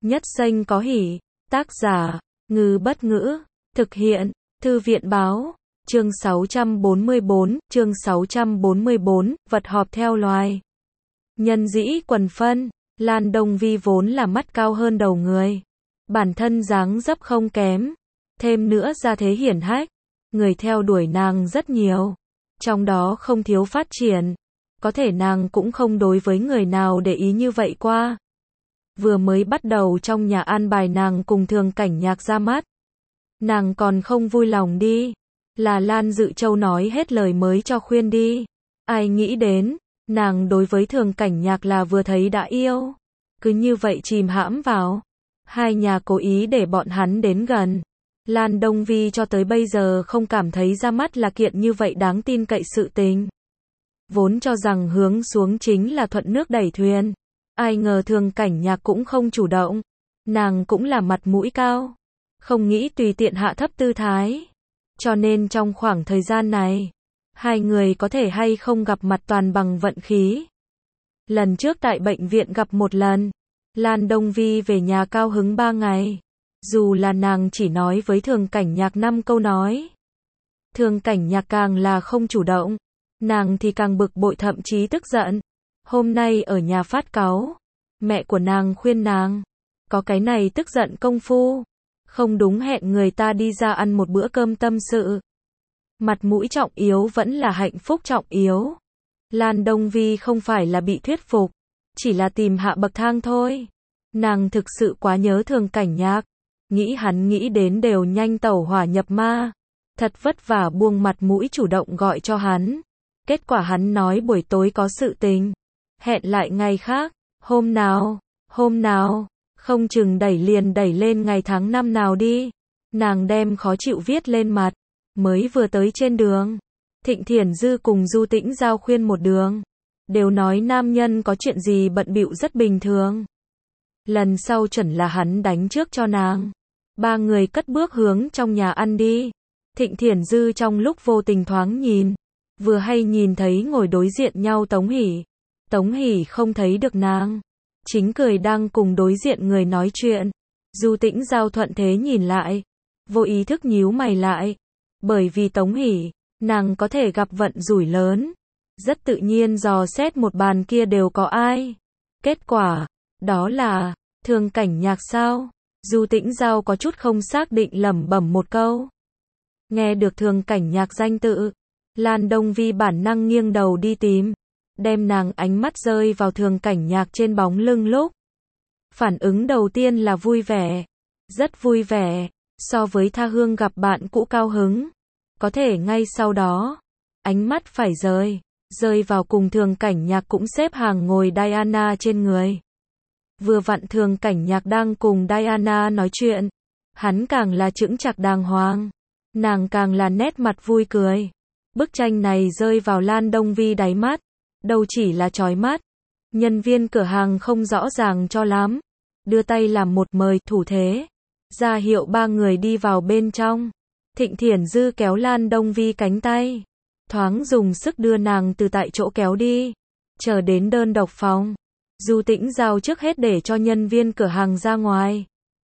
Nhất Xanh có hỉ. Tác giả, Ngư Bất Ngữ. Thực hiện, Thư viện Báo. Chương 644, vật họp theo loài. Nhân dĩ quần phân, Lan Đông Vi vốn là mắt cao hơn đầu người. Bản thân dáng dấp không kém. Thêm nữa gia thế hiển hách. Người theo đuổi nàng rất nhiều. Trong đó không thiếu phát triển. Có thể nàng cũng không đối với người nào để ý như vậy qua. Vừa mới bắt đầu trong nhà an bài nàng cùng Thường Cảnh Nhạc ra mắt. Nàng còn không vui lòng đi. Là Lan Dự Châu nói hết lời mới cho khuyên đi. Ai nghĩ đến, nàng đối với Thường Cảnh Nhạc là vừa thấy đã yêu. Cứ như vậy chìm hãm vào. Hai nhà cố ý để bọn hắn đến gần. Lan Đông Vi cho tới bây giờ không cảm thấy ra mắt là kiện như vậy đáng tin cậy sự tình. Vốn cho rằng hướng xuống chính là thuận nước đẩy thuyền. Ai ngờ Thường Cảnh Nhạc cũng không chủ động. Nàng cũng là mặt mũi cao. Không nghĩ tùy tiện hạ thấp tư thái. Cho nên trong khoảng thời gian này, hai người có thể hay không gặp mặt toàn bằng vận khí. Lần trước tại bệnh viện gặp một lần. Lan Đông Vi về nhà cao hứng 3 ngày. Dù là nàng chỉ nói với Thường Cảnh Nhạc 5 câu nói. Thường Cảnh Nhạc càng là không chủ động. Nàng thì càng bực bội thậm chí tức giận. Hôm nay ở nhà phát cáu. Mẹ của nàng khuyên nàng. Có cái này tức giận công phu. Không đúng hẹn người ta đi ra ăn một bữa cơm tâm sự. Mặt mũi trọng yếu vẫn là hạnh phúc trọng yếu. Lan Đông Vi không phải là bị thuyết phục. Chỉ là tìm hạ bậc thang thôi. Nàng thực sự quá nhớ Thường Cảnh Nhạc. Nghĩ hắn nghĩ đến đều nhanh tẩu hỏa nhập ma. Thật vất vả buông mặt mũi chủ động gọi cho hắn. Kết quả hắn nói buổi tối có sự tình. Hẹn lại ngày khác. Hôm nào, không chừng đẩy lên ngày tháng năm nào đi. Nàng đem khó chịu viết lên mặt. Mới vừa tới trên đường. Thịnh Thiển Dư cùng Du Tĩnh Giao khuyên một đường. Đều nói nam nhân có chuyện gì bận bịu rất bình thường. Lần sau chuẩn là hắn đánh trước cho nàng. Ba người cất bước hướng trong nhà ăn đi. Thịnh Thiển Dư trong lúc vô tình thoáng nhìn. Vừa hay nhìn thấy ngồi đối diện nhau Tống Hỷ. Tống Hỷ không thấy được nàng. Chính cười đang cùng đối diện người nói chuyện. Du Tĩnh Giao thuận thế nhìn lại. Vô ý thức nhíu mày lại. Bởi vì Tống Hỷ, nàng có thể gặp vận rủi lớn. Rất tự nhiên dò xét một bàn kia đều có ai. Kết quả, đó là, Thường Cảnh Nhạc sao? Du Tĩnh Giao có chút không xác định lẩm bẩm một câu. Nghe được Thường Cảnh Nhạc danh tự. Lan Đông Vi bản năng nghiêng đầu đi tìm. Đem nàng ánh mắt rơi vào Thường Cảnh Nhạc trên bóng lưng lúc. Phản ứng đầu tiên là vui vẻ. Rất vui vẻ. So với tha hương gặp bạn cũ cao hứng. Có thể ngay sau đó. Ánh mắt phải rơi vào cùng Thường Cảnh Nhạc cũng xếp hàng ngồi Diana trên người. Vừa vặn Thường Cảnh Nhạc đang cùng Diana nói chuyện. Hắn càng là chững chạc đàng hoàng. Nàng càng là nét mặt vui cười. Bức tranh này rơi vào Lan Đông Vi đáy mắt. Đâu chỉ là chói mắt. Nhân viên cửa hàng không rõ ràng cho lắm. Đưa tay làm một mời thủ thế. Ra hiệu ba người đi vào bên trong. Thịnh Thiển Dư kéo Lan Đông Vi cánh tay. Thoáng dùng sức đưa nàng từ tại chỗ kéo đi. Chờ đến đơn độc phòng. Du Tĩnh Giao trước hết để cho nhân viên cửa hàng ra ngoài.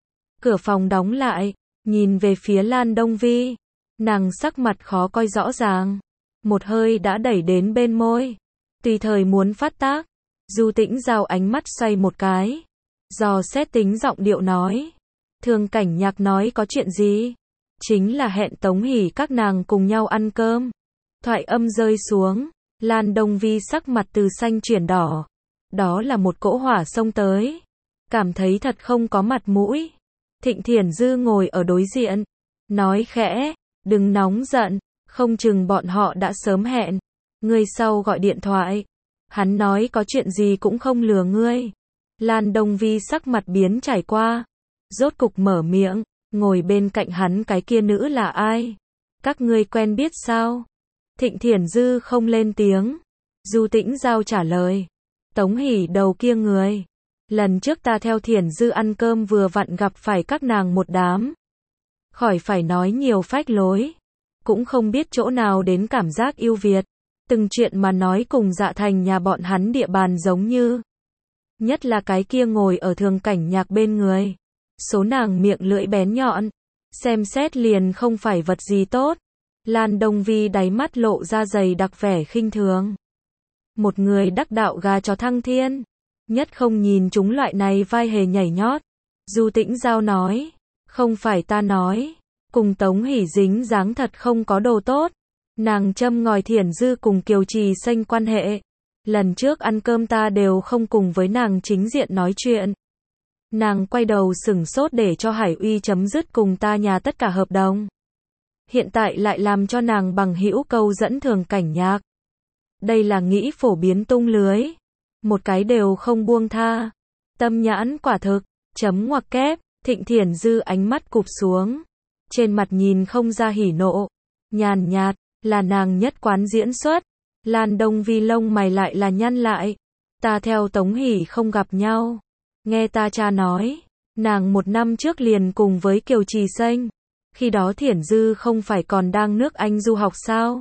Cửa phòng đóng lại. Nhìn về phía Lan Đông Vi. Nàng sắc mặt khó coi rõ ràng. Một hơi đã đẩy đến bên môi. Tùy thời muốn phát tác. Du Tĩnh Giao ánh mắt xoay một cái. Dò xét tính giọng điệu nói. Thường Cảnh Nhạc nói có chuyện gì? Chính là hẹn Tống Hỷ các nàng cùng nhau ăn cơm. Thoại âm rơi xuống. Lan Đông Vi sắc mặt từ xanh chuyển đỏ. Đó là một cỗ hỏa xông tới. Cảm thấy thật không có mặt mũi. Thịnh Thiển Dư ngồi ở đối diện. Nói khẽ. Đừng nóng giận. Không chừng bọn họ đã sớm hẹn. Ngươi sau gọi điện thoại. Hắn nói có chuyện gì cũng không lừa ngươi. Lan Đông Vi sắc mặt biến trải qua. Rốt cục mở miệng. Ngồi bên cạnh hắn cái kia nữ là ai? Các ngươi quen biết sao? Thịnh Thiển Dư không lên tiếng. Du Tĩnh Giao trả lời. Tống Hỷ đầu kia người. Lần trước ta theo Thiển Dư ăn cơm vừa vặn gặp phải các nàng một đám. Khỏi phải nói nhiều phách lối. Cũng không biết chỗ nào đến cảm giác yêu Việt. Từng chuyện mà nói cùng Dạ Thành nhà bọn hắn địa bàn giống như. nhất là cái kia ngồi ở Thường Cảnh Nhạc bên người. Số nàng miệng lưỡi bén nhọn, xem xét liền không phải vật gì tốt. Lan Đông Vi đáy mắt lộ ra dày đặc vẻ khinh thường. Một người đắc đạo gà chó thăng thiên, nhất không nhìn chúng loại này vai hề nhảy nhót. Du Tĩnh Giao nói, không phải ta nói, cùng Tống Hỷ dính dáng thật không có đồ tốt. Nàng châm ngòi Thiển Dư cùng Kiều Trì Xanh quan hệ. Lần trước ăn cơm ta đều không cùng với nàng chính diện nói chuyện. Nàng quay đầu sửng sốt để cho Hải Uy chấm dứt cùng ta nhà tất cả hợp đồng. Hiện tại lại làm cho nàng bằng hữu câu dẫn Thường Cảnh Nhạc. Đây là nghĩ phổ biến tung lưới. Một cái đều không buông tha. Tâm nhãn quả thực, chấm ngoặc kép, Thịnh Thiển Dư ánh mắt cụp xuống. Trên mặt nhìn không ra hỉ nộ. Nhàn nhạt, là nàng nhất quán diễn xuất. Lan Đông Vi lông mày lại là nhăn lại. Ta theo Tống Hỷ không gặp nhau. Nghe ta cha nói, nàng 1 năm trước liền cùng với Kiều Trì Xanh. Khi đó Thiển Dư không phải còn đang nước Anh du học sao?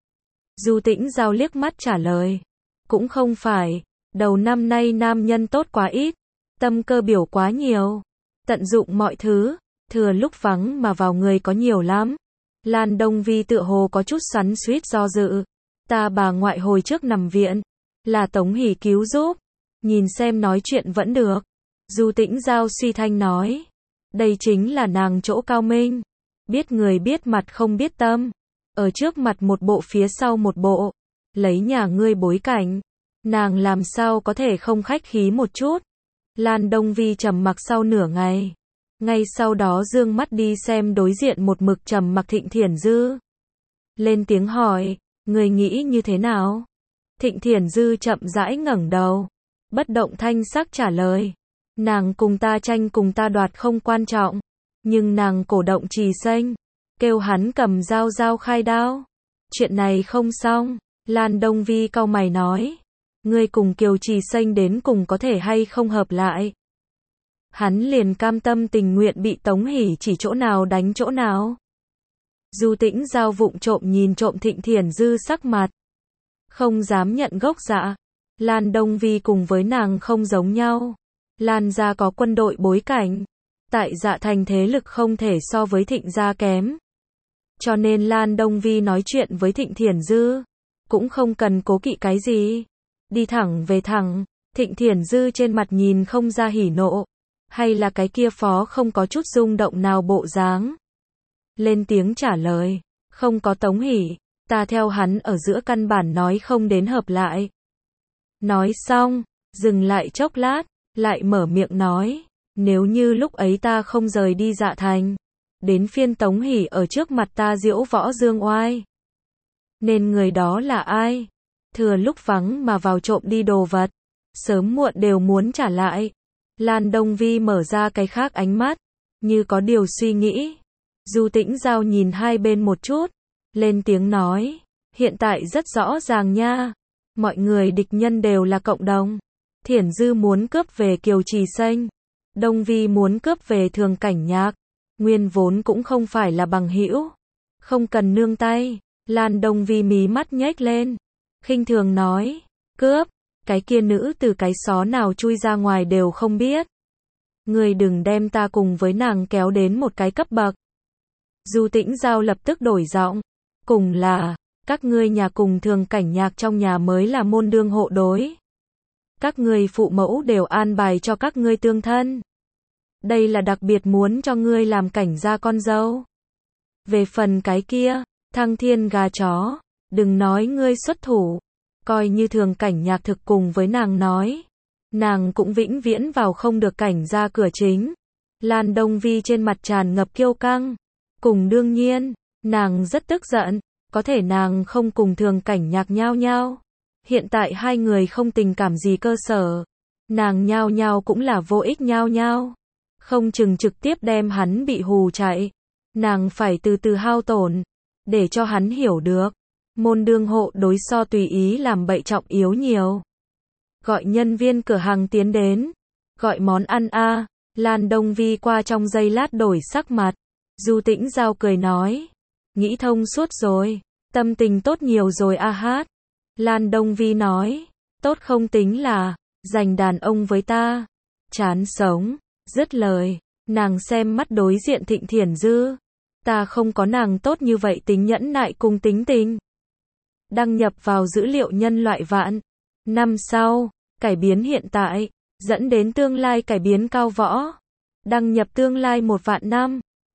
Du Tĩnh Giao liếc mắt trả lời. Cũng không phải, đầu năm nay nam nhân tốt quá ít, tâm cơ biểu quá nhiều, tận dụng mọi thứ, thừa lúc vắng mà vào người có nhiều lắm. Lan Đông Vi tựa hồ có chút xoắn xuýt do dự. Ta bà ngoại hồi trước nằm viện, là Tống Hỷ cứu giúp, nhìn xem nói chuyện vẫn được. Du Tĩnh Giao suy thanh nói, đây chính là nàng chỗ cao minh, biết người biết mặt không biết tâm, ở trước mặt một bộ phía sau một bộ, lấy nhà ngươi bối cảnh, nàng làm sao có thể không khách khí một chút. Lan Đông Vi trầm mặc sau nửa ngày, ngay sau đó dương mắt đi xem đối diện một mực trầm mặc Thịnh Thiển Dư. Lên tiếng hỏi, người nghĩ như thế nào? Thịnh Thiển Dư chậm rãi ngẩng đầu, bất động thanh sắc trả lời. Nàng cùng ta tranh cùng ta đoạt không quan trọng, nhưng nàng cổ động Trì Xanh, kêu hắn cầm dao khai đao. Chuyện này không xong, Lan Đông Vi cau mày nói. Ngươi cùng Kiều Trì Xanh đến cùng có thể hay không hợp lại? Hắn liền cam tâm tình nguyện bị Tống Hỷ chỉ chỗ nào đánh chỗ nào. Du Tĩnh Giao vụng trộm nhìn trộm Thịnh Thiển Dư sắc mặt, không dám nhận gốc dạ. Lan Đông Vi cùng với nàng không giống nhau. Lan gia có quân đội bối cảnh, tại Dạ Thành thế lực không thể so với Thịnh gia kém. Cho nên Lan Đông Vi nói chuyện với Thịnh Thiển Dư, cũng không cần cố kỵ cái gì. Đi thẳng về thẳng, Thịnh Thiển Dư trên mặt nhìn không ra hỉ nộ, hay là cái kia phó không có chút rung động nào bộ dáng. Lên tiếng trả lời, không có Tống Hỷ, ta theo hắn ở giữa căn bản nói không đến hợp lại. Nói xong, dừng lại chốc lát, lại mở miệng nói, nếu như lúc ấy ta không rời đi Dạ Thành, đến phiên Tống Hỷ ở trước mặt ta diễu võ dương oai. Nên người đó là ai? Thừa lúc vắng mà vào trộm đi đồ vật, sớm muộn đều muốn trả lại. Lan Đông Vi mở ra cái khác ánh mắt, như có điều suy nghĩ. Du Tĩnh Giao nhìn hai bên một chút, lên tiếng nói, hiện tại rất rõ ràng nha, mọi người địch nhân đều là cộng đồng. Thiển Dư muốn cướp về Kiều Trì Xanh, Đông Vi muốn cướp về Thường Cảnh Nhạc, nguyên vốn cũng không phải là bằng hữu, không cần nương tay. Lan Đông Vi mí mắt nhếch lên, khinh thường nói, cướp, cái kia nữ từ cái xó nào chui ra ngoài đều không biết. Người đừng đem ta cùng với nàng kéo đến một cái cấp bậc. Du Tĩnh Giao lập tức đổi giọng, cùng là, các ngươi nhà cùng Thường Cảnh Nhạc trong nhà mới là môn đương hộ đối. Các ngươi phụ mẫu đều an bài cho các ngươi tương thân. Đây là đặc biệt muốn cho ngươi làm cảnh gia con dâu. Về phần cái kia, thăng thiên gà chó, đừng nói ngươi xuất thủ, coi như Thường Cảnh Nhạc thực cùng với nàng nói, nàng cũng vĩnh viễn vào không được cảnh gia cửa chính. Lan Đông Vi trên mặt tràn ngập kiêu căng, cùng đương nhiên, nàng rất tức giận, có thể nàng không cùng Thường Cảnh Nhạc nhao nhao. Hiện tại hai người không tình cảm gì cơ sở, nàng nhao nhao cũng là vô ích nhao nhao, không chừng trực tiếp đem hắn bị hù chạy. Nàng phải từ từ hao tổn, để cho hắn hiểu được, môn đương hộ đối so tùy ý làm bậy trọng yếu nhiều. Gọi nhân viên cửa hàng tiến đến, gọi món ăn a. Lan Đông Vi qua trong giây lát đổi sắc mặt. Du Tĩnh Giao cười nói, nghĩ thông suốt rồi, tâm tình tốt nhiều rồi a hát. Lan Đông Vi nói, tốt không tính là, Giành đàn ông với ta. Chán sống. Dứt lời, nàng xem mắt đối diện Thịnh Thiển Dư. Ta không có nàng tốt như vậy tính nhẫn nại cùng tính tình. Đăng nhập vào dữ liệu nhân loại vạn năm sau, cải biến hiện tại, dẫn đến tương lai cải biến cao võ. Đăng nhập tương lai 1 vạn năm.